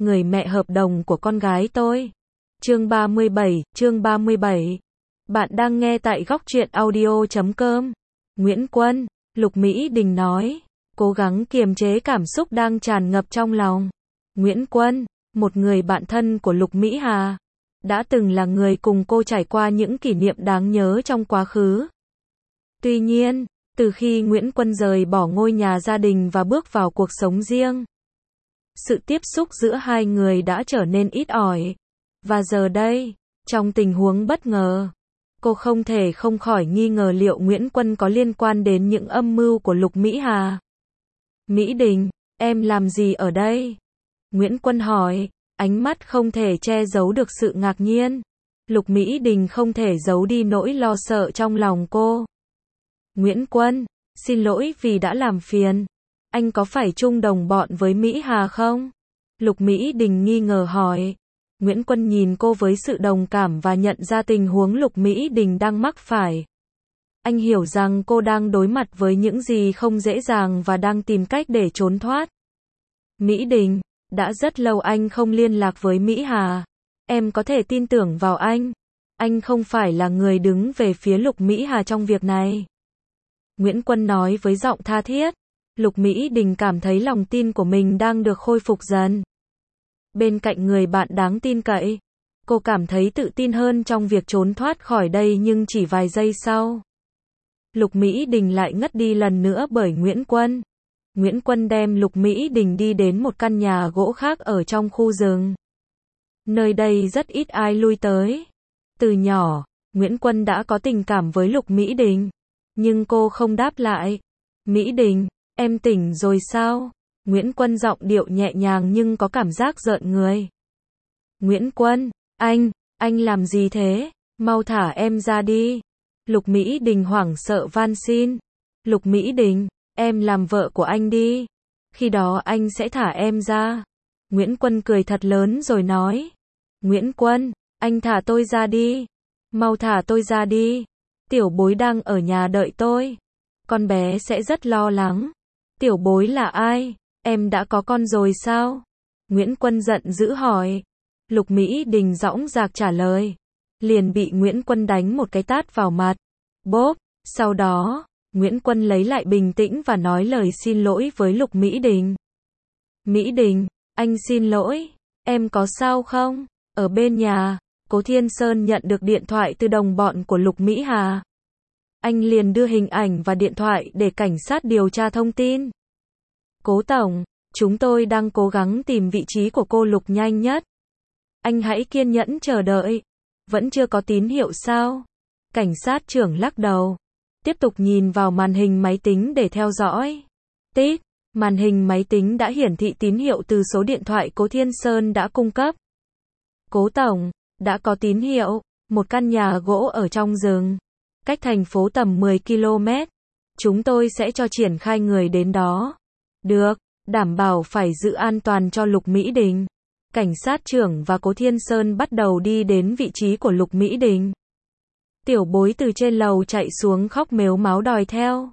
người mẹ hợp đồng của con gái tôi. Chương 37. Bạn đang nghe tại góc truyện audio.com. Nguyễn Quân, Lục Mỹ Đình nói, cố gắng kiềm chế cảm xúc đang tràn ngập trong lòng. Nguyễn Quân, một người bạn thân của Lục Mỹ Hà, đã từng là người cùng cô trải qua những kỷ niệm đáng nhớ trong quá khứ. Tuy nhiên, từ khi Nguyễn Quân rời bỏ ngôi nhà gia đình và bước vào cuộc sống riêng, sự tiếp xúc giữa hai người đã trở nên ít ỏi. Và giờ đây, trong tình huống bất ngờ, cô không thể không khỏi nghi ngờ liệu Nguyễn Quân có liên quan đến những âm mưu của Lục Mỹ Hà. Mỹ Đình, em làm gì ở đây? Nguyễn Quân hỏi, ánh mắt không thể che giấu được sự ngạc nhiên. Lục Mỹ Đình không thể giấu đi nỗi lo sợ trong lòng cô. Nguyễn Quân, xin lỗi vì đã làm phiền. Anh có phải chung đồng bọn với Mỹ Hà không? Lục Mỹ Đình nghi ngờ hỏi. Nguyễn Quân nhìn cô với sự đồng cảm và nhận ra tình huống Lục Mỹ Đình đang mắc phải. Anh hiểu rằng cô đang đối mặt với những gì không dễ dàng và đang tìm cách để trốn thoát. Mỹ Đình, đã rất lâu anh không liên lạc với Mỹ Hà. Em có thể tin tưởng vào anh. Anh không phải là người đứng về phía Lục Mỹ Hà trong việc này. Nguyễn Quân nói với giọng tha thiết. Lục Mỹ Đình cảm thấy lòng tin của mình đang được khôi phục dần. Bên cạnh người bạn đáng tin cậy, cô cảm thấy tự tin hơn trong việc trốn thoát khỏi đây, nhưng chỉ vài giây sau, Lục Mỹ Đình lại ngất đi lần nữa bởi Nguyễn Quân. Nguyễn Quân đem Lục Mỹ Đình đi đến một căn nhà gỗ khác ở trong khu rừng. Nơi đây rất ít ai lui tới. Từ nhỏ, Nguyễn Quân đã có tình cảm với Lục Mỹ Đình, nhưng cô không đáp lại. Mỹ Đình, em tỉnh rồi sao? Nguyễn Quân giọng điệu nhẹ nhàng nhưng có cảm giác rợn người. Nguyễn Quân, anh làm gì thế? Mau thả em ra đi. Lục Mỹ Đình hoảng sợ van xin. Lục Mỹ Đình, em làm vợ của anh đi. Khi đó anh sẽ thả em ra. Nguyễn Quân cười thật lớn rồi nói. Nguyễn Quân, anh thả tôi ra đi. Mau thả tôi ra đi. Tiểu Bối đang ở nhà đợi tôi. Con bé sẽ rất lo lắng. Tiểu Bối là ai? Em đã có con rồi sao? Nguyễn Quân giận dữ hỏi. Lục Mỹ Đình dõng dạc trả lời. Liền bị Nguyễn Quân đánh một cái tát vào mặt. Bốp. Sau đó, Nguyễn Quân lấy lại bình tĩnh và nói lời xin lỗi với Lục Mỹ Đình. Mỹ Đình, anh xin lỗi. Em có sao không? Ở bên nhà, Cố Thiên Sơn nhận được điện thoại từ đồng bọn của Lục Mỹ Hà. Anh liền đưa hình ảnh và điện thoại để cảnh sát điều tra thông tin. Cố Tổng, chúng tôi đang cố gắng tìm vị trí của cô Lục nhanh nhất. Anh hãy kiên nhẫn chờ đợi. Vẫn chưa có tín hiệu sao? Cảnh sát trưởng lắc đầu. Tiếp tục nhìn vào màn hình máy tính để theo dõi. Tít, màn hình máy tính đã hiển thị tín hiệu từ số điện thoại Cố Thiên Sơn đã cung cấp. Cố Tổng, đã có tín hiệu. Một căn nhà gỗ ở trong rừng, cách thành phố tầm 10 km. Chúng tôi sẽ cho triển khai người đến đó. Được, đảm bảo phải giữ an toàn cho Lục Mỹ Đình. Cảnh sát trưởng và Cố Thiên Sơn bắt đầu đi đến vị trí của Lục Mỹ Đình. Tiểu Bối từ trên lầu chạy xuống khóc mếu máo đòi theo.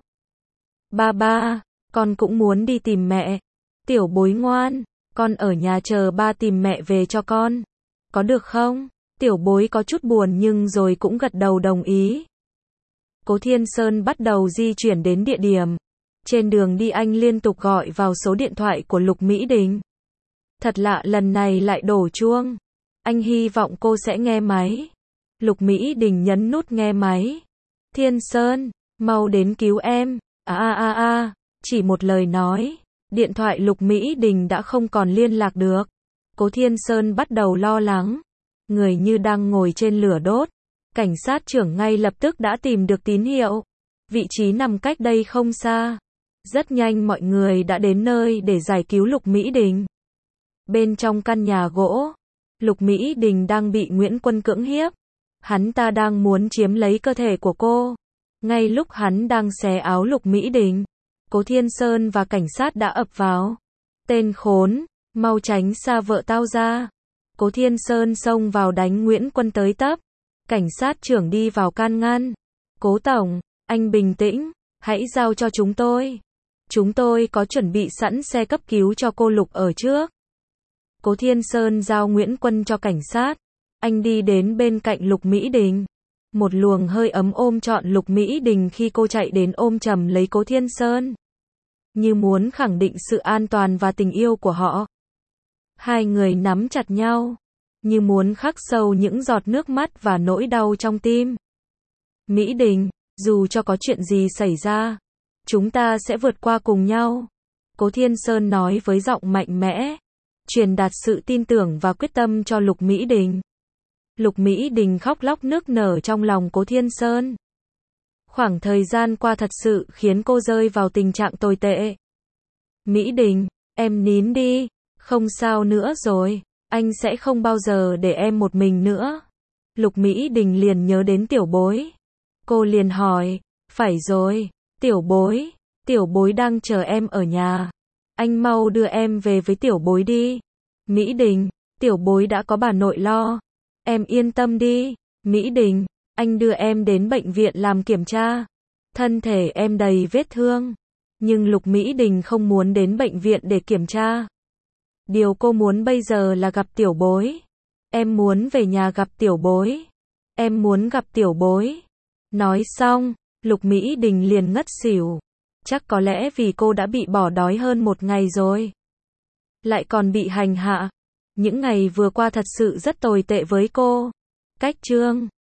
Ba, con cũng muốn đi tìm mẹ. Tiểu Bối ngoan, con ở nhà chờ ba tìm mẹ về cho con. Có được không? Tiểu Bối có chút buồn nhưng rồi cũng gật đầu đồng ý. Cố Thiên Sơn bắt đầu di chuyển đến địa điểm. Trên đường đi anh liên tục gọi vào số điện thoại của Lục Mỹ Đình. Thật lạ, lần này lại đổ chuông. Anh hy vọng cô sẽ nghe máy. Lục Mỹ Đình nhấn nút nghe máy. Thiên Sơn, mau đến cứu em. Chỉ một lời nói. Điện thoại Lục Mỹ Đình đã không còn liên lạc được. Cố Thiên Sơn bắt đầu lo lắng. Người như đang ngồi trên lửa đốt. Cảnh sát trưởng ngay lập tức đã tìm được tín hiệu. Vị trí nằm cách đây không xa. Rất nhanh mọi người đã đến nơi để giải cứu Lục Mỹ Đình. Bên trong căn nhà gỗ, Lục Mỹ Đình đang bị Nguyễn Quân cưỡng hiếp. Hắn ta đang muốn chiếm lấy cơ thể của cô. Ngay lúc hắn đang xé áo Lục Mỹ Đình, Cố Thiên Sơn và cảnh sát đã ập vào. Tên khốn, mau tránh xa vợ tao ra. Cố Thiên Sơn xông vào đánh Nguyễn Quân tới tấp. Cảnh sát trưởng đi vào can ngăn. Cố Tổng, anh bình tĩnh, hãy giao cho chúng tôi. Chúng tôi có chuẩn bị sẵn xe cấp cứu cho cô Lục ở trước. Cố Thiên Sơn giao Nguyễn Quân cho cảnh sát. Anh đi đến bên cạnh Lục Mỹ Đình. Một luồng hơi ấm ôm trọn Lục Mỹ Đình khi cô chạy đến ôm chầm lấy Cố Thiên Sơn. Như muốn khẳng định sự an toàn và tình yêu của họ. Hai người nắm chặt nhau. Như muốn khắc sâu những giọt nước mắt và nỗi đau trong tim. Mỹ Đình, dù cho có chuyện gì xảy ra, chúng ta sẽ vượt qua cùng nhau. Cố Thiên Sơn nói với giọng mạnh mẽ, truyền đạt sự tin tưởng và quyết tâm cho Lục Mỹ Đình. Lục Mỹ Đình khóc lóc nức nở trong lòng Cố Thiên Sơn. Khoảng thời gian qua thật sự khiến cô rơi vào tình trạng tồi tệ. Mỹ Đình, em nín đi, không sao nữa rồi, anh sẽ không bao giờ để em một mình nữa. Lục Mỹ Đình liền nhớ đến Tiểu Bối. Cô liền hỏi, phải rồi, Tiểu Bối đang chờ em ở nhà. Anh mau đưa em về với Tiểu Bối đi. Mỹ Đình, Tiểu Bối đã có bà nội lo. Em yên tâm đi. Mỹ Đình, anh đưa em đến bệnh viện làm kiểm tra. Thân thể em đầy vết thương. Nhưng Lục Mỹ Đình không muốn đến bệnh viện để kiểm tra. Điều cô muốn bây giờ là gặp Tiểu Bối. Em muốn về nhà gặp Tiểu Bối. Em muốn gặp Tiểu Bối. Nói xong, Lục Mỹ Đình liền ngất xỉu. Chắc có lẽ vì cô đã bị bỏ đói hơn một ngày rồi. Lại còn bị hành hạ. Những ngày vừa qua thật sự rất tồi tệ với cô. Cách chương